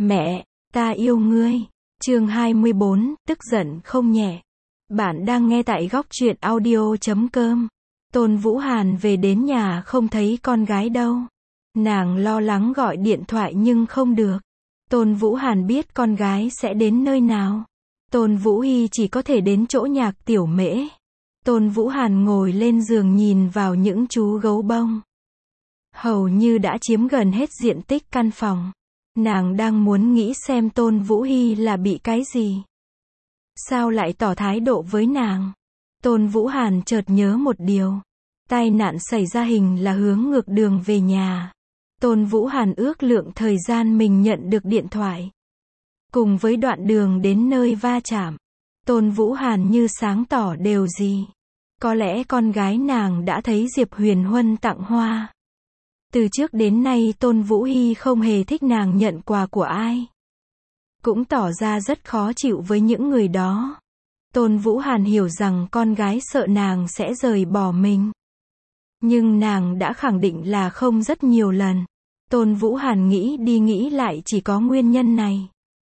Mẹ, ta yêu ngươi. Chương 24, tức giận không nhẹ. Bạn đang nghe tại góc truyện audio.com. Tôn Vũ Hàn về đến nhà không thấy con gái đâu. Nàng lo lắng gọi điện thoại nhưng không được. Tôn Vũ Hàn biết con gái sẽ đến nơi nào. Tôn Vũ Hy chỉ có thể đến chỗ Nhạc Tiểu Mễ. Tôn Vũ Hàn ngồi lên giường nhìn vào những chú gấu bông. Hầu như đã chiếm gần hết diện tích căn phòng. Nàng đang muốn nghĩ xem Tôn Vũ Hy là bị cái gì. Sao lại tỏ thái độ với nàng? Tôn Vũ Hàn chợt nhớ một điều. Tai nạn xảy ra hình là hướng ngược đường về nhà. Tôn Vũ Hàn ước lượng thời gian mình nhận được điện thoại. Cùng với đoạn đường đến nơi va chạm. Tôn Vũ Hàn như sáng tỏ điều gì. Có lẽ con gái nàng đã thấy Diệp Huyền Huân tặng hoa. Từ trước đến nay Tôn Vũ Hy không hề thích nàng nhận quà của ai. Cũng tỏ ra rất khó chịu với những người đó. Tôn Vũ Hàn hiểu rằng con gái sợ nàng sẽ rời bỏ mình. Nhưng nàng đã khẳng định là không rất nhiều lần. Tôn Vũ Hàn nghĩ đi nghĩ lại chỉ có nguyên nhân này.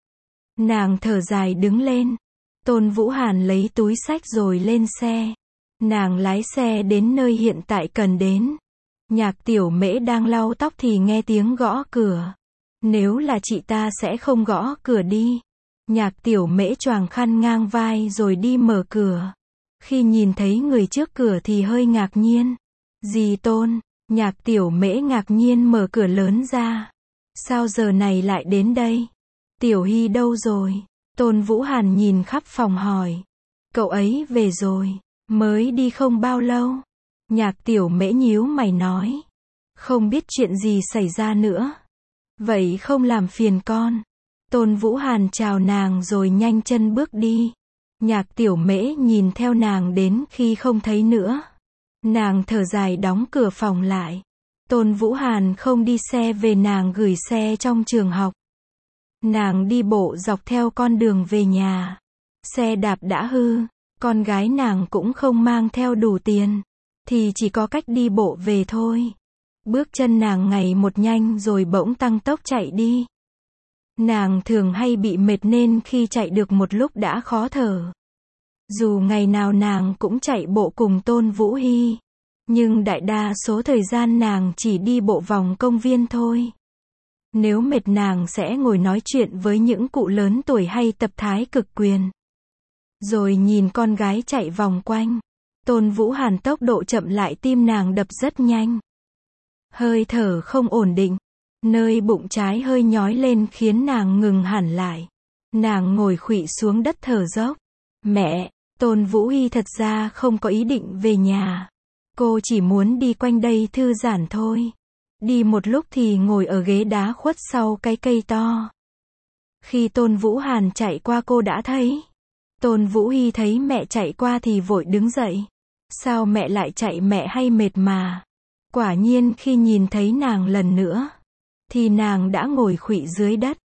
Nàng thở dài đứng lên. Tôn Vũ Hàn lấy túi xách rồi lên xe. Nàng lái xe đến nơi hiện tại cần đến. Nhạc Tiểu Mễ đang lau tóc thì nghe tiếng gõ cửa. Nếu là chị ta sẽ không gõ cửa đi. Nhạc Tiểu Mễ choàng khăn ngang vai rồi đi mở cửa. Khi nhìn thấy người trước cửa thì hơi ngạc nhiên. Dì Tôn. Nhạc Tiểu Mễ ngạc nhiên mở cửa lớn ra. Sao giờ này lại đến đây? Tiểu Hy đâu rồi? Tôn Vũ Hàn nhìn khắp phòng hỏi. Cậu ấy về rồi. Mới đi không bao lâu. Nhạc Tiểu Mễ nhíu mày nói. Không biết chuyện gì xảy ra nữa. Vậy không làm phiền con. Tôn Vũ Hàn chào nàng rồi nhanh chân bước đi. Nhạc Tiểu Mễ nhìn theo nàng đến khi không thấy nữa. Nàng thở dài đóng cửa phòng lại. Tôn Vũ Hàn không đi xe về, nàng gửi xe trong trường học. Nàng đi bộ dọc theo con đường về nhà. Xe đạp đã hư. Con gái nàng cũng không mang theo đủ tiền. Thì chỉ có cách đi bộ về thôi. Bước chân nàng ngày một nhanh rồi bỗng tăng tốc chạy đi. Nàng thường hay bị mệt nên khi chạy được một lúc đã khó thở. Dù ngày nào nàng cũng chạy bộ cùng Tôn Vũ Hy. Nhưng đại đa số thời gian nàng chỉ đi bộ vòng công viên thôi. Nếu mệt nàng sẽ ngồi nói chuyện với những cụ lớn tuổi hay tập thái cực quyền. Rồi nhìn con gái chạy vòng quanh. Tôn Vũ Hàn tốc độ chậm lại, tim nàng đập rất nhanh. Hơi thở không ổn định. Nơi bụng trái hơi nhói lên khiến nàng ngừng hẳn lại. Nàng ngồi khuỵu xuống đất thở dốc. Mẹ, Tôn Vũ Hy thật ra không có ý định về nhà. Cô chỉ muốn đi quanh đây thư giãn thôi. Đi một lúc thì ngồi ở ghế đá khuất sau cái cây to. Khi Tôn Vũ Hàn chạy qua cô đã thấy. Tôn Vũ Hy thấy mẹ chạy qua thì vội đứng dậy. Sao mẹ lại chạy, mẹ hay mệt mà. Quả nhiên khi nhìn thấy nàng lần nữa. Thì nàng đã ngồi khuỵu dưới đất.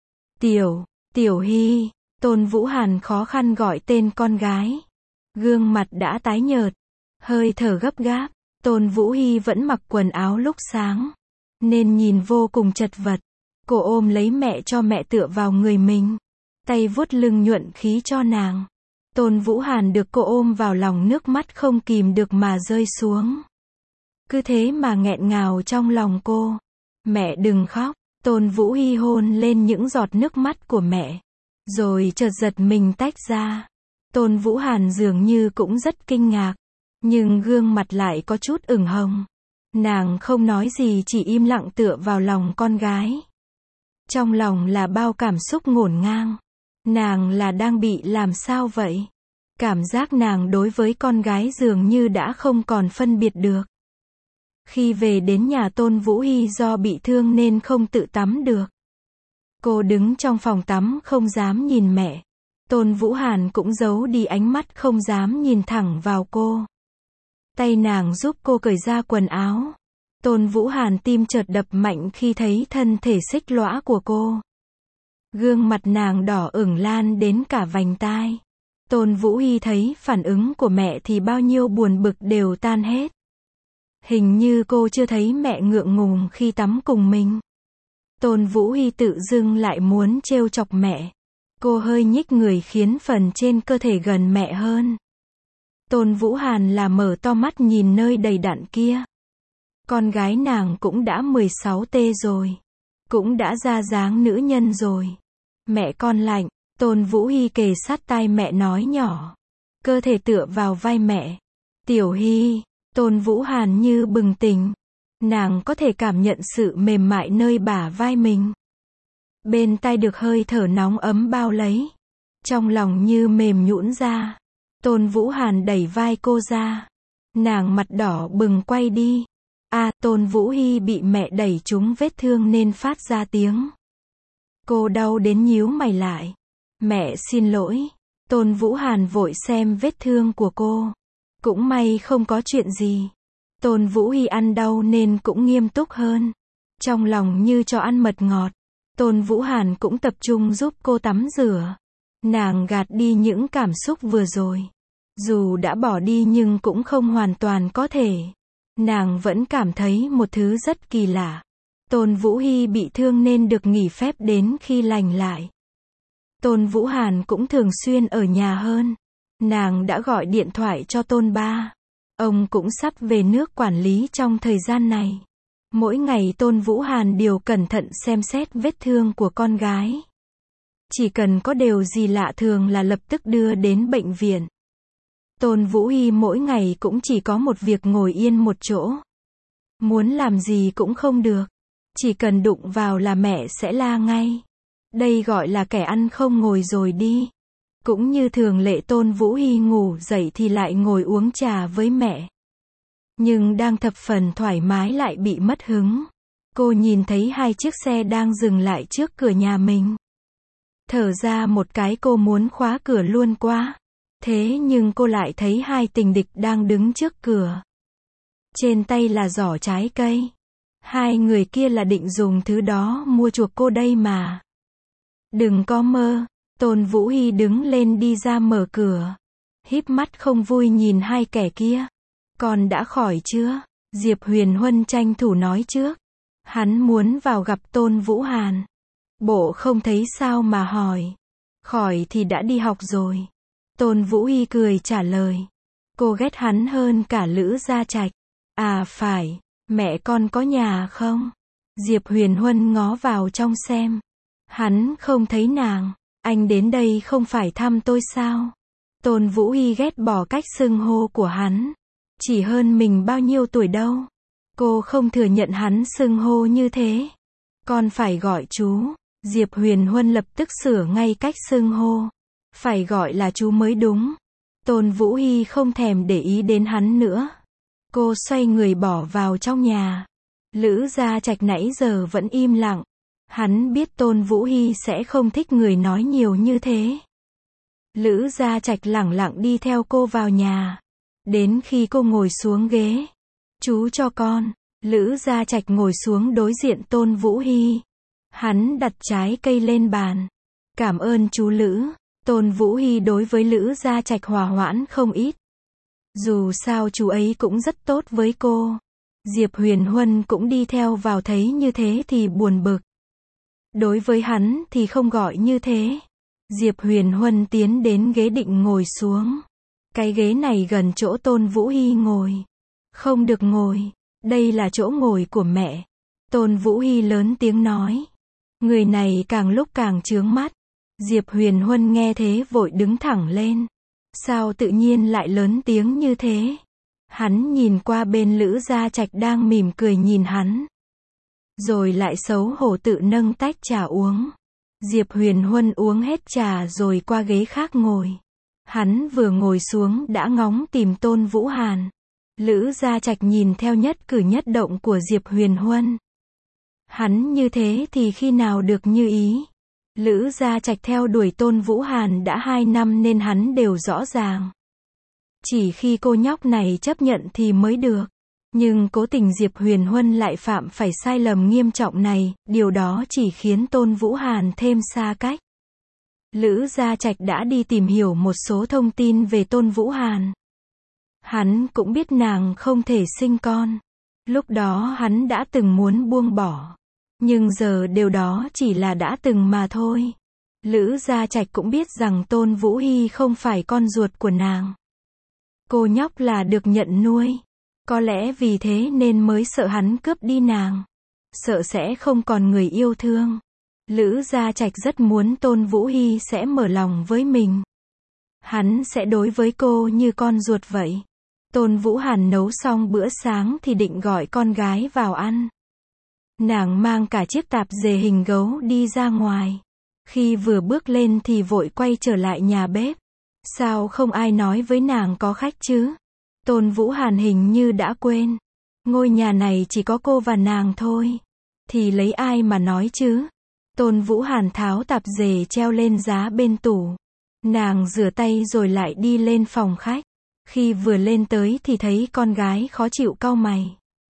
Tiểu Hy. Tôn Vũ Hàn khó khăn gọi tên con gái. Gương mặt đã tái nhợt. Hơi thở gấp gáp. Tôn Vũ Hy vẫn mặc quần áo lúc sáng. Nên nhìn vô cùng chật vật. Cô ôm lấy mẹ cho mẹ tựa vào người mình. Tay vuốt lưng nhuận khí cho nàng. Tôn Vũ Hàn được cô ôm vào lòng, nước mắt không kìm được mà rơi xuống. Cứ thế mà nghẹn ngào trong lòng cô. Mẹ đừng khóc. Tôn Vũ Hy hôn lên những giọt nước mắt của mẹ. Rồi chợt giật mình tách ra. Tôn Vũ Hàn dường như cũng rất kinh ngạc. Nhưng gương mặt lại có chút ửng hồng. Nàng không nói gì, chỉ im lặng tựa vào lòng con gái. Trong lòng là bao cảm xúc ngổn ngang. Nàng là đang bị làm sao vậy? Cảm giác nàng đối với con gái dường như đã không còn phân biệt được. Khi về đến nhà, Tôn Vũ Hy do bị thương nên không tự tắm được. Cô đứng trong phòng tắm không dám nhìn mẹ. Tôn Vũ Hàn cũng giấu đi ánh mắt không dám nhìn thẳng vào cô. Tay nàng giúp cô cởi ra quần áo. Tôn Vũ Hàn tim chợt đập mạnh khi thấy thân thể xích lõa của cô. Gương mặt nàng đỏ ửng lan đến cả vành tai. Tôn Vũ Hy thấy phản ứng của mẹ thì bao nhiêu buồn bực đều tan hết. Hình như cô chưa thấy mẹ ngượng ngùng khi tắm cùng mình. Tôn Vũ Hy tự dưng lại muốn trêu chọc mẹ. Cô hơi nhích người khiến phần trên cơ thể gần mẹ hơn. Tôn Vũ Hàn là mở to mắt nhìn nơi đầy đặn kia. Con gái nàng cũng đã 16T rồi. Cũng đã ra dáng nữ nhân rồi. Mẹ con lạnh. Tôn Vũ Hy kề sát tai mẹ nói nhỏ. Cơ thể tựa vào vai mẹ. Tiểu Hy. Tôn Vũ Hàn như bừng tỉnh. Nàng có thể cảm nhận sự mềm mại nơi bả vai mình. Bên tai được hơi thở nóng ấm bao lấy. Trong lòng như mềm nhũn ra. Tôn Vũ Hàn đẩy vai cô ra. Nàng mặt đỏ bừng quay đi. Tôn Vũ Hy bị mẹ đẩy trúng vết thương nên phát ra tiếng. Cô đau đến nhíu mày lại. Mẹ xin lỗi. Tôn Vũ Hàn vội xem vết thương của cô. Cũng may không có chuyện gì. Tôn Vũ Hy ăn đau nên cũng nghiêm túc hơn. Trong lòng như cho ăn mật ngọt. Tôn Vũ Hàn cũng tập trung giúp cô tắm rửa. Nàng gạt đi những cảm xúc vừa rồi. Dù đã bỏ đi nhưng cũng không hoàn toàn có thể. Nàng vẫn cảm thấy một thứ rất kỳ lạ. Tôn Vũ Hy bị thương nên được nghỉ phép đến khi lành lại. Tôn Vũ Hàn cũng thường xuyên ở nhà hơn. Nàng đã gọi điện thoại cho Tôn ba. Ông cũng sắp về nước quản lý trong thời gian này. Mỗi ngày Tôn Vũ Hàn đều cẩn thận xem xét vết thương của con gái. Chỉ cần có điều gì lạ thường là lập tức đưa đến bệnh viện. Tôn Vũ Hy mỗi ngày cũng chỉ có một việc ngồi yên một chỗ. Muốn làm gì cũng không được. Chỉ cần đụng vào là mẹ sẽ la ngay. Đây gọi là kẻ ăn không ngồi rồi đi. Cũng như thường lệ Tôn Vũ Hy ngủ dậy thì lại ngồi uống trà với mẹ. Nhưng đang thập phần thoải mái lại bị mất hứng. Cô nhìn thấy hai chiếc xe đang dừng lại trước cửa nhà mình. Thở ra một cái cô muốn khóa cửa luôn quá. Thế nhưng cô lại thấy hai tình địch đang đứng trước cửa. Trên tay là giỏ trái cây. Hai người kia là định dùng thứ đó mua chuộc cô đây mà. Đừng có mơ. Tôn Vũ Hy đứng lên đi ra mở cửa. Híp mắt không vui nhìn hai kẻ kia. Con đã khỏi chưa? Diệp Huyền Huân tranh thủ nói trước. Hắn muốn vào gặp Tôn Vũ Hàn. Bộ không thấy sao mà hỏi. Khỏi thì đã đi học rồi. Tôn Vũ Hy cười trả lời. Cô ghét hắn hơn cả Lữ Gia Trạch. À phải, mẹ con có nhà không? Diệp Huyền Huân ngó vào trong xem. Hắn không thấy nàng. Anh đến đây không phải thăm tôi sao? Tôn Vũ Hy ghét bỏ cách xưng hô của hắn. Chỉ hơn mình bao nhiêu tuổi đâu. Cô không thừa nhận hắn xưng hô như thế. Con phải gọi chú. Diệp Huyền Huân lập tức sửa ngay cách xưng hô. Phải gọi là chú mới đúng. Tôn Vũ Hy không thèm để ý đến hắn nữa. Cô xoay người bỏ vào trong nhà. Lữ Gia Trạch nãy giờ vẫn im lặng. Hắn biết Tôn Vũ Hy sẽ không thích người nói nhiều như thế. Lữ Gia Trạch lẳng lặng đi theo cô vào nhà. Đến khi cô ngồi xuống ghế. Chú cho con. Lữ Gia Trạch ngồi xuống đối diện Tôn Vũ Hy. Hắn đặt trái cây lên bàn. Cảm ơn chú Lữ. Tôn Vũ Hy đối với Lữ Gia Trạch hòa hoãn không ít. Dù sao chú ấy cũng rất tốt với cô. Diệp Huyền Huân cũng đi theo vào thấy như thế thì buồn bực. Đối với hắn thì không gọi như thế. Diệp Huyền Huân tiến đến ghế định ngồi xuống. Cái ghế này gần chỗ Tôn Vũ Hy ngồi. Không được ngồi. Đây là chỗ ngồi của mẹ. Tôn Vũ Hy lớn tiếng nói. Người này càng lúc càng chướng mắt. Diệp Huyền Huân nghe thế vội đứng thẳng lên. Sao tự nhiên lại lớn tiếng như thế? Hắn nhìn qua bên Lữ Gia Trạch đang mỉm cười nhìn hắn. Rồi lại xấu hổ tự nâng tách trà uống. Diệp Huyền Huân uống hết trà rồi qua ghế khác ngồi. Hắn vừa ngồi xuống đã ngóng tìm Tôn Vũ Hàn. Lữ Gia Trạch nhìn theo nhất cử nhất động của Diệp Huyền Huân. Hắn như thế thì khi nào được như ý? Lữ Gia Trạch theo đuổi Tôn Vũ Hàn đã 2 năm nên hắn đều rõ ràng. Chỉ khi cô nhóc này chấp nhận thì mới được. Nhưng cố tình Diệp Huyền Huân lại phạm phải sai lầm nghiêm trọng này, điều đó chỉ khiến Tôn Vũ Hàn thêm xa cách. Lữ Gia Trạch đã đi tìm hiểu một số thông tin về Tôn Vũ Hàn. Hắn cũng biết nàng không thể sinh con. Lúc đó hắn đã từng muốn buông bỏ. Nhưng giờ điều đó chỉ là đã từng mà thôi. Lữ Gia Trạch cũng biết rằng Tôn Vũ Hy không phải con ruột của nàng. Cô nhóc là được nhận nuôi. Có lẽ vì thế nên mới sợ hắn cướp đi nàng. Sợ sẽ không còn người yêu thương. Lữ Gia Trạch rất muốn Tôn Vũ Hy sẽ mở lòng với mình. Hắn sẽ đối với cô như con ruột vậy. Tôn Vũ Hàn nấu xong bữa sáng thì định gọi con gái vào ăn. Nàng mang cả chiếc tạp dề hình gấu đi ra ngoài. Khi vừa bước lên thì vội quay trở lại nhà bếp. Sao không ai nói với nàng có khách chứ? Tôn Vũ Hàn hình như đã quên. Ngôi nhà này chỉ có cô và nàng thôi. Thì lấy ai mà nói chứ? Tôn Vũ Hàn tháo tạp dề treo lên giá bên tủ. Nàng rửa tay rồi lại đi lên phòng khách. Khi vừa lên tới thì thấy con gái khó chịu cau mày.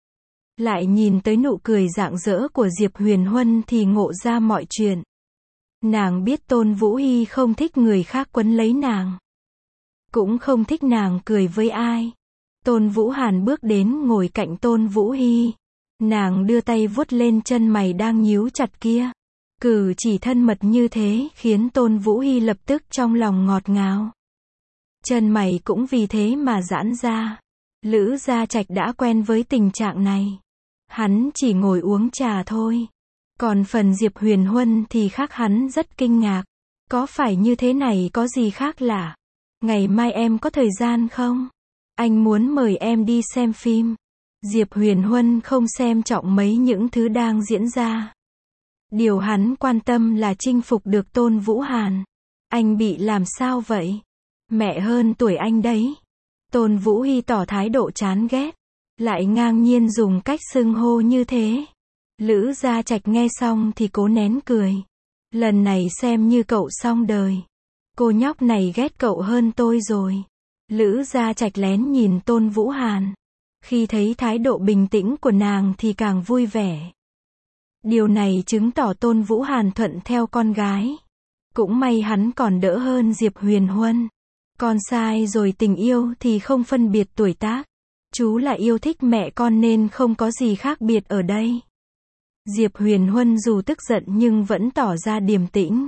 Lại nhìn tới nụ cười rạng rỡ của Diệp Huyền Huân thì ngộ ra mọi chuyện. Nàng biết Tôn Vũ Hy không thích người khác quấn lấy nàng. Cũng không thích nàng cười với ai. Tôn Vũ Hàn bước đến ngồi cạnh Tôn Vũ Hy. Nàng đưa tay vuốt lên chân mày đang nhíu chặt kia. Cử chỉ thân mật như thế khiến Tôn Vũ Hy lập tức trong lòng ngọt ngào. Chân mày cũng vì thế mà giãn ra. Lữ Gia Trạch đã quen với tình trạng này. Hắn chỉ ngồi uống trà thôi. Còn phần Diệp Huyền Huân thì khác, hắn rất kinh ngạc. Có phải như thế này có gì khác lạ? Ngày mai em có thời gian không? Anh muốn mời em đi xem phim. Diệp Huyền Huân không xem trọng mấy những thứ đang diễn ra. Điều hắn quan tâm là chinh phục được Tôn Vũ Hàn. Anh bị làm sao vậy? Mẹ hơn tuổi anh đấy. Tôn Vũ Hy tỏ thái độ chán ghét. Lại ngang nhiên dùng cách xưng hô như thế. Lữ Gia Trạch nghe xong thì cố nén cười. Lần này xem như cậu xong đời. Cô nhóc này ghét cậu hơn tôi rồi. Lữ Gia Trạch lén nhìn Tôn Vũ Hàn. Khi thấy thái độ bình tĩnh của nàng thì càng vui vẻ. Điều này chứng tỏ Tôn Vũ Hàn thuận theo con gái. Cũng may hắn còn đỡ hơn Diệp Huyền Huân. Con sai rồi, tình yêu thì không phân biệt tuổi tác. Chú là yêu thích mẹ con nên không có gì khác biệt ở đây. Diệp Huyền Huân dù tức giận nhưng vẫn tỏ ra điềm tĩnh.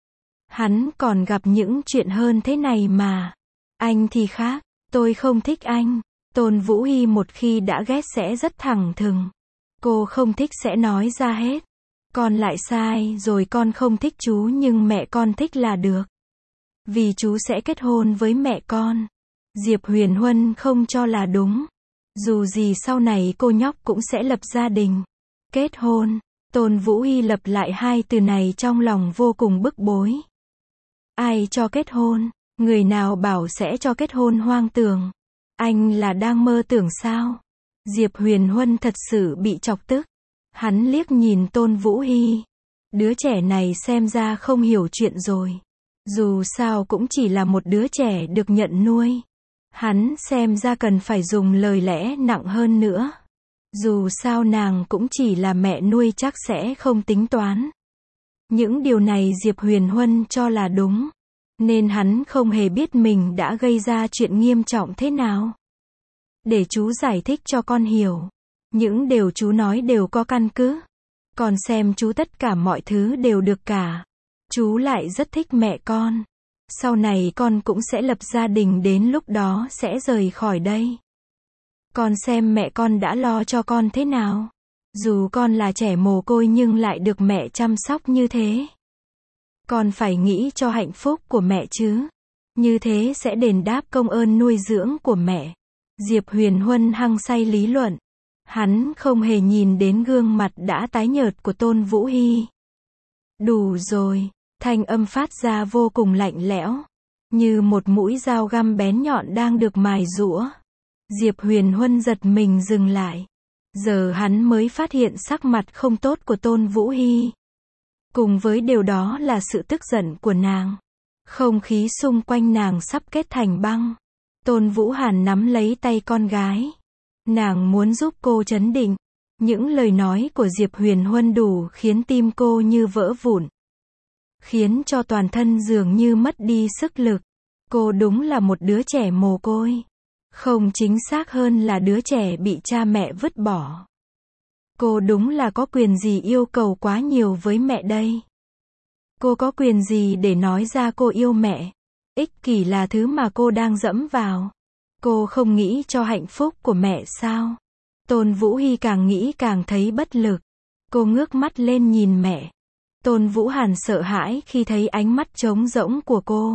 Hắn còn gặp những chuyện hơn thế này mà. Anh thì khác, tôi không thích anh. Tôn Vũ Hy một khi đã ghét sẽ rất thẳng thừng. Cô không thích sẽ nói ra hết. Con lại sai rồi, con không thích chú nhưng mẹ con thích là được. Vì chú sẽ kết hôn với mẹ con. Diệp Huyền Huân không cho là đúng. Dù gì sau này cô nhóc cũng sẽ lập gia đình. Kết hôn. Tôn Vũ Hy lặp lại hai từ này trong lòng vô cùng bức bối. Ai cho kết hôn? Người nào bảo sẽ cho kết hôn hoang tưởng? Anh là đang mơ tưởng sao? Diệp Huyền Huân thật sự bị chọc tức. Hắn liếc nhìn Tôn Vũ Hy. Đứa trẻ này xem ra không hiểu chuyện rồi. Dù sao cũng chỉ là một đứa trẻ được nhận nuôi. Hắn xem ra cần phải dùng lời lẽ nặng hơn nữa. Dù sao nàng cũng chỉ là mẹ nuôi, chắc sẽ không tính toán. Những điều này Diệp Huyền Huân cho là đúng. Nên hắn không hề biết mình đã gây ra chuyện nghiêm trọng thế nào. Để chú giải thích cho con hiểu. Những điều chú nói đều có căn cứ. Con xem chú tất cả mọi thứ đều được cả. Chú lại rất thích mẹ con. Sau này con cũng sẽ lập gia đình, đến lúc đó sẽ rời khỏi đây. Con xem mẹ con đã lo cho con thế nào. Dù con là trẻ mồ côi nhưng lại được mẹ chăm sóc như thế. Con phải nghĩ cho hạnh phúc của mẹ chứ. Như thế sẽ đền đáp công ơn nuôi dưỡng của mẹ. Diệp Huyền Huân hăng say lý luận. Hắn không hề nhìn đến gương mặt đã tái nhợt của Tôn Vũ Hy. Đủ rồi. Thanh âm phát ra vô cùng lạnh lẽo. Như một mũi dao găm bén nhọn đang được mài giũa. Diệp Huyền Huân giật mình dừng lại. Giờ hắn mới phát hiện sắc mặt không tốt của Tôn Vũ Hy. Cùng với điều đó là sự tức giận của nàng. Không khí xung quanh nàng sắp kết thành băng. Tôn Vũ Hàn nắm lấy tay con gái. Nàng muốn giúp cô trấn định. Những lời nói của Diệp Huyền Huân đủ khiến tim cô như vỡ vụn. Khiến cho toàn thân dường như mất đi sức lực. Cô đúng là một đứa trẻ mồ côi. Không, chính xác hơn là đứa trẻ bị cha mẹ vứt bỏ. Cô đúng là có quyền gì yêu cầu quá nhiều với mẹ đây? Cô có quyền gì để nói ra cô yêu mẹ? Ích kỷ là thứ mà cô đang dẫm vào. Cô không nghĩ cho hạnh phúc của mẹ sao? Tôn Vũ Hy càng nghĩ càng thấy bất lực. Cô ngước mắt lên nhìn mẹ. Tôn Vũ Hàn sợ hãi khi thấy ánh mắt trống rỗng của cô.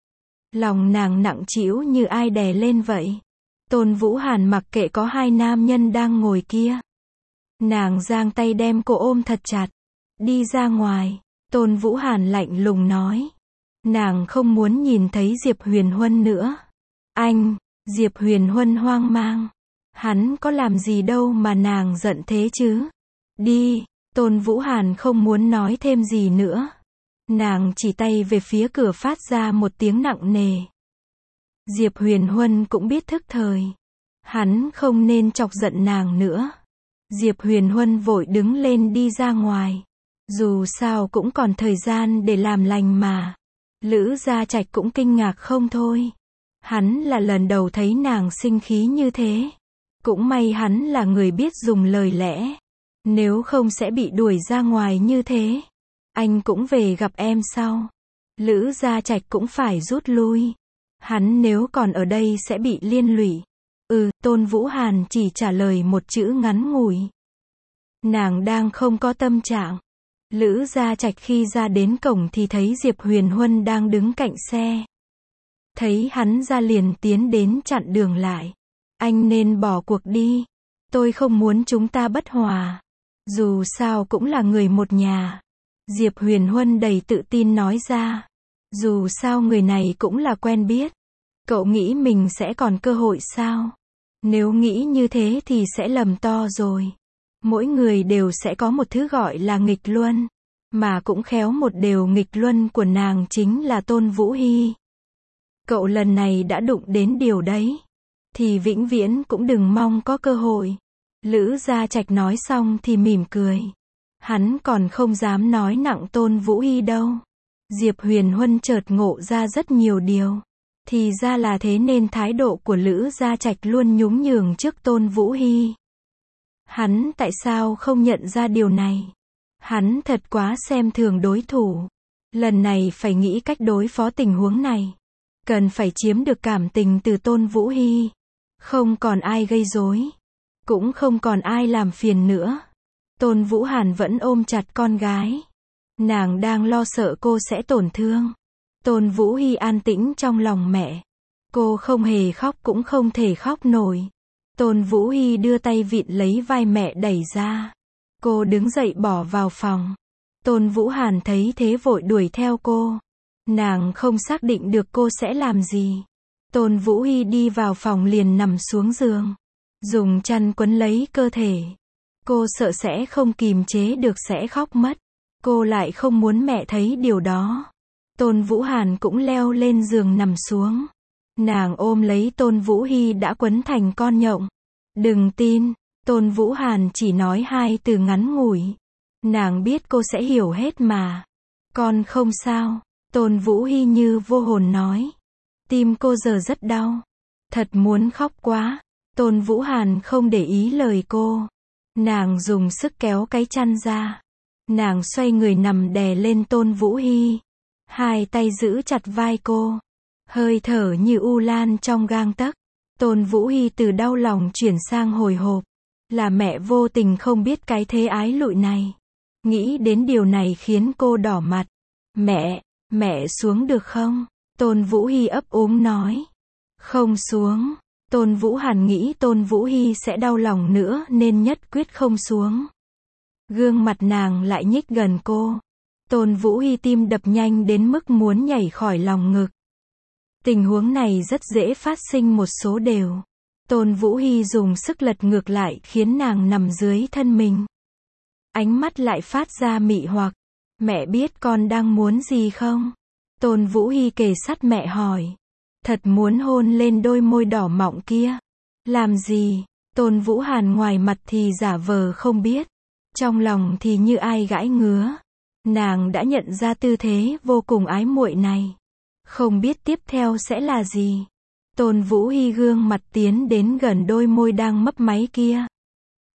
Lòng nàng nặng trĩu như ai đè lên vậy. Tôn Vũ Hàn mặc kệ có hai nam nhân đang ngồi kia. Nàng giang tay đem cô ôm thật chặt. Đi ra ngoài. Tôn Vũ Hàn lạnh lùng nói. Nàng không muốn nhìn thấy Diệp Huyền Huân nữa. Anh, Diệp Huyền Huân hoang mang. Hắn có làm gì đâu mà nàng giận thế chứ? Đi, Tôn Vũ Hàn không muốn nói thêm gì nữa. Nàng chỉ tay về phía cửa phát ra một tiếng nặng nề. Diệp Huyền Huân cũng biết thức thời. Hắn không nên chọc giận nàng nữa. Diệp Huyền Huân vội đứng lên đi ra ngoài. Dù sao cũng còn thời gian để làm lành mà. Lữ Gia Trạch cũng kinh ngạc không thôi. Hắn là lần đầu thấy nàng sinh khí như thế. Cũng may hắn là người biết dùng lời lẽ. Nếu không sẽ bị đuổi ra ngoài như thế. Anh cũng về gặp em sau. Lữ Gia Trạch cũng phải rút lui. Hắn nếu còn ở đây sẽ bị liên lụy. Tôn Vũ Hàn chỉ trả lời một chữ ngắn ngủi. Nàng đang không có tâm trạng. Lữ Gia Trạch khi ra đến cổng thì thấy Diệp Huyền Huân đang đứng cạnh xe. Thấy hắn ra liền tiến đến chặn đường lại. Anh nên bỏ cuộc đi. Tôi không muốn chúng ta bất hòa. Dù sao cũng là người một nhà. Diệp Huyền Huân đầy tự tin nói ra. Dù sao người này cũng là quen biết. Cậu nghĩ mình sẽ còn cơ hội sao? Nếu nghĩ như thế thì sẽ lầm to rồi. Mỗi người đều sẽ có một thứ gọi là nghịch luân. Mà cũng khéo một điều nghịch luân của nàng chính là Tôn Vũ Hy. Cậu lần này đã đụng đến điều đấy. Thì vĩnh viễn cũng đừng mong có cơ hội. Lữ Gia Trạch nói xong thì mỉm cười. Hắn còn không dám nói nặng Tôn Vũ Hy đâu. Diệp Huyền Huân chợt ngộ ra rất nhiều điều. Thì ra là thế nên thái độ của Lữ Gia Trạch luôn nhún nhường trước Tôn Vũ Hy. Hắn tại sao không nhận ra điều này? Hắn thật quá xem thường đối thủ. Lần này phải nghĩ cách đối phó tình huống này. Cần phải chiếm được cảm tình từ Tôn Vũ Hy. Không còn ai gây rối. Cũng không còn ai làm phiền nữa. Tôn Vũ Hàn vẫn ôm chặt con gái. Nàng đang lo sợ cô sẽ tổn thương. Tôn Vũ Hy an tĩnh trong lòng mẹ. Cô không hề khóc cũng không thể khóc nổi. Tôn Vũ Hy đưa tay vịn lấy vai mẹ đẩy ra. Cô đứng dậy bỏ vào phòng. Tôn Vũ Hàn thấy thế vội đuổi theo cô. Nàng không xác định được cô sẽ làm gì. Tôn Vũ Hy đi vào phòng liền nằm xuống giường. Dùng chăn quấn lấy cơ thể. Cô sợ sẽ không kìm chế được sẽ khóc mất. Cô lại không muốn mẹ thấy điều đó. Tôn Vũ Hàn cũng leo lên giường nằm xuống. Nàng ôm lấy Tôn Vũ Hy đã quấn thành con nhộng. Đừng tin, Tôn Vũ Hàn chỉ nói hai từ ngắn ngủi. Nàng biết cô sẽ hiểu hết mà. Con không sao, Tôn Vũ Hy như vô hồn nói. Tim cô giờ rất đau. Thật muốn khóc quá. Tôn Vũ Hàn không để ý lời cô. Nàng dùng sức kéo cái chăn ra. Nàng xoay người nằm đè lên Tôn Vũ Hy. Hai tay giữ chặt vai cô. Hơi thở như u lan trong gang tấc. Tôn Vũ Hy từ đau lòng chuyển sang hồi hộp. Là mẹ vô tình không biết cái thế ái lụi này. Nghĩ đến điều này khiến cô đỏ mặt. Mẹ xuống được không? Tôn Vũ Hy ấp úng nói. Không xuống. Tôn Vũ Hàn nghĩ Tôn Vũ Hy sẽ đau lòng nữa nên nhất quyết không xuống. Gương mặt nàng lại nhích gần cô. Tôn Vũ Hy tim đập nhanh đến mức muốn nhảy khỏi lòng ngực. Tình huống này rất dễ phát sinh một số đều. Tôn Vũ Hy dùng sức lật ngược lại khiến nàng nằm dưới thân mình. Ánh mắt lại phát ra mị hoặc. Mẹ biết con đang muốn gì không? Tôn Vũ Hy kề sát mẹ hỏi. Thật muốn hôn lên đôi môi đỏ mọng kia. Làm gì? Tôn Vũ Hàn ngoài mặt thì giả vờ không biết. Trong lòng thì như ai gãi ngứa. Nàng đã nhận ra tư thế vô cùng ái muội này. Không biết tiếp theo sẽ là gì. Tôn Vũ Hy gương mặt tiến đến gần đôi môi đang mấp máy kia.